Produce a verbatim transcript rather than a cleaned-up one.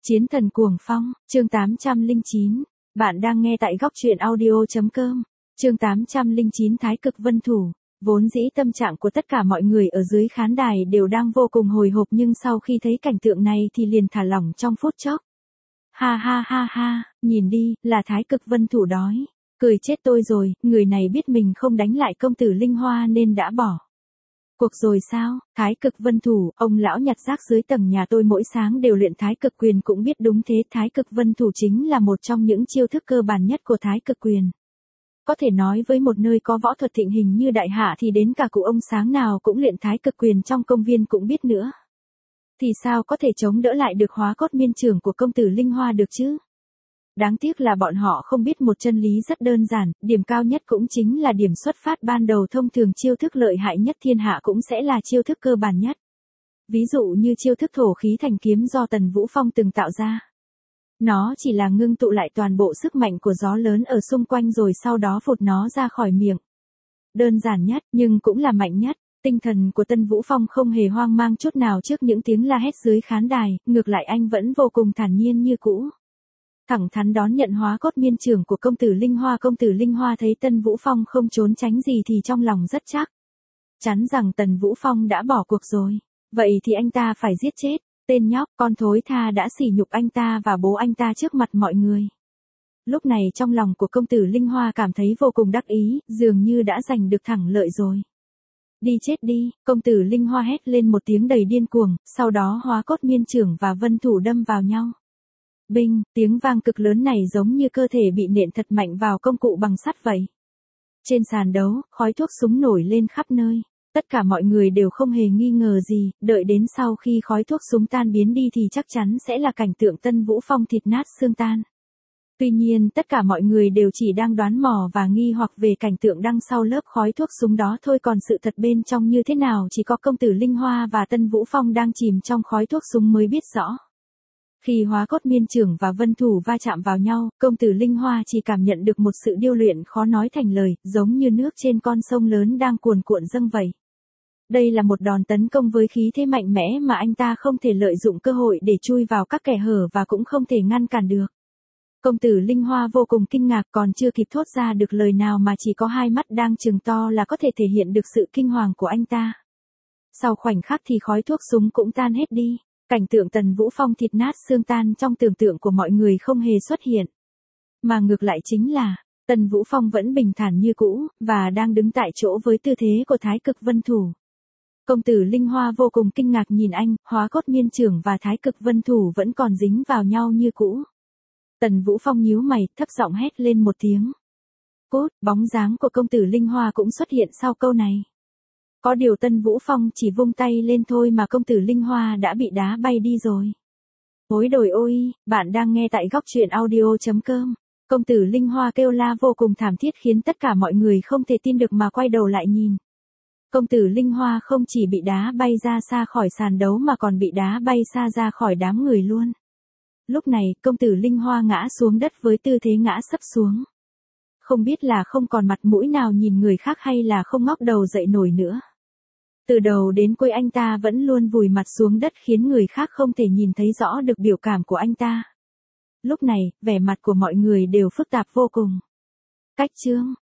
Chiến thần cuồng phong, chương tám trăm lẻ chín. Bạn đang nghe tại góc truyện audio.com. Chương tám trăm lẻ chín Thái cực vân thủ. Vốn dĩ tâm trạng của tất cả mọi người ở dưới khán đài đều đang vô cùng hồi hộp, nhưng sau khi thấy cảnh tượng này thì liền thả lỏng trong phút chốc. Ha ha ha ha, nhìn đi, là Thái cực vân thủ đói. Cười chết tôi rồi, người này biết mình không đánh lại công tử Linh Hoa nên đã bỏ cuộc rồi sao? Thái cực vân thủ, ông lão nhặt rác dưới tầng nhà tôi mỗi sáng đều luyện thái cực quyền cũng biết đúng thế. Thái cực vân thủ chính là một trong những chiêu thức cơ bản nhất của thái cực quyền. Có thể nói với một nơi có võ thuật thịnh hình như Đại Hạ thì đến cả cụ ông sáng nào cũng luyện thái cực quyền trong công viên cũng biết nữa. Thì sao có thể chống đỡ lại được hóa cốt miên chưởng của công tử Linh Hoa được chứ? Đáng tiếc là bọn họ không biết một chân lý rất đơn giản, điểm cao nhất cũng chính là điểm xuất phát ban đầu. Thông thường chiêu thức lợi hại nhất thiên hạ cũng sẽ là chiêu thức cơ bản nhất. Ví dụ như chiêu thức thổ khí thành kiếm do Tần Vũ Phong từng tạo ra. Nó chỉ là ngưng tụ lại toàn bộ sức mạnh của gió lớn ở xung quanh rồi sau đó phụt nó ra khỏi miệng. Đơn giản nhất, nhưng cũng là mạnh nhất. Tinh thần của Tân Vũ Phong không hề hoang mang chút nào trước những tiếng la hét dưới khán đài, ngược lại anh vẫn vô cùng thản nhiên như cũ. Thẳng thắn đón nhận hóa cốt miên chưởng của công tử Linh Hoa. Công tử Linh Hoa thấy Tân Vũ Phong không trốn tránh gì thì trong lòng rất chắc chắn rằng Tần Vũ Phong đã bỏ cuộc rồi. Vậy thì anh ta phải giết chết tên nhóc con thối tha đã sỉ nhục anh ta và bố anh ta trước mặt mọi người. Lúc này trong lòng của công tử Linh Hoa cảm thấy vô cùng đắc ý, dường như đã giành được thắng lợi rồi. Đi chết đi, công tử Linh Hoa hét lên một tiếng đầy điên cuồng, sau đó hóa cốt miên chưởng và vân thủ đâm vào nhau. Binh, tiếng vang cực lớn này giống như cơ thể bị nện thật mạnh vào công cụ bằng sắt vậy. Trên sàn đấu, khói thuốc súng nổi lên khắp nơi. Tất cả mọi người đều không hề nghi ngờ gì, đợi đến sau khi khói thuốc súng tan biến đi thì chắc chắn sẽ là cảnh tượng Tân Vũ Phong thịt nát xương tan. Tuy nhiên tất cả mọi người đều chỉ đang đoán mò và nghi hoặc về cảnh tượng đằng sau lớp khói thuốc súng đó thôi, còn sự thật bên trong như thế nào chỉ có công tử Linh Hoa và Tân Vũ Phong đang chìm trong khói thuốc súng mới biết rõ. Khi hóa cốt miên chưởng và vân thủ va chạm vào nhau, công tử Linh Hoa chỉ cảm nhận được một sự điêu luyện khó nói thành lời, giống như nước trên con sông lớn đang cuồn cuộn dâng vậy. Đây là một đòn tấn công với khí thế mạnh mẽ mà anh ta không thể lợi dụng cơ hội để chui vào các kẽ hở và cũng không thể ngăn cản được. Công tử Linh Hoa vô cùng kinh ngạc, còn chưa kịp thốt ra được lời nào mà chỉ có hai mắt đang trừng to là có thể thể hiện được sự kinh hoàng của anh ta. Sau khoảnh khắc thì khói thuốc súng cũng tan hết đi. Cảnh tượng Tần Vũ Phong thịt nát xương tan trong tưởng tượng của mọi người không hề xuất hiện. Mà ngược lại chính là, Tần Vũ Phong vẫn bình thản như cũ, và đang đứng tại chỗ với tư thế của thái cực vân thủ. Công tử Linh Hoa vô cùng kinh ngạc nhìn anh, hóa cốt miên chưởng và thái cực vân thủ vẫn còn dính vào nhau như cũ. Tần Vũ Phong nhíu mày, thấp giọng hét lên một tiếng. Cút, bóng dáng của công tử Linh Hoa cũng xuất hiện sau câu này. Có điều Tân Vũ Phong chỉ vung tay lên thôi mà công tử Linh Hoa đã bị đá bay đi rồi. Ối đồi ôi, bạn đang nghe tại góc truyện audio.com. Công tử Linh Hoa kêu la vô cùng thảm thiết khiến tất cả mọi người không thể tin được mà quay đầu lại nhìn. Công tử Linh Hoa không chỉ bị đá bay ra xa khỏi sàn đấu mà còn bị đá bay xa ra khỏi đám người luôn. Lúc này, công tử Linh Hoa ngã xuống đất với tư thế ngã sấp xuống. Không biết là không còn mặt mũi nào nhìn người khác hay là không ngóc đầu dậy nổi nữa. Từ đầu đến cuối anh ta vẫn luôn vùi mặt xuống đất khiến người khác không thể nhìn thấy rõ được biểu cảm của anh ta. Lúc này, vẻ mặt của mọi người đều phức tạp vô cùng. Cách chương,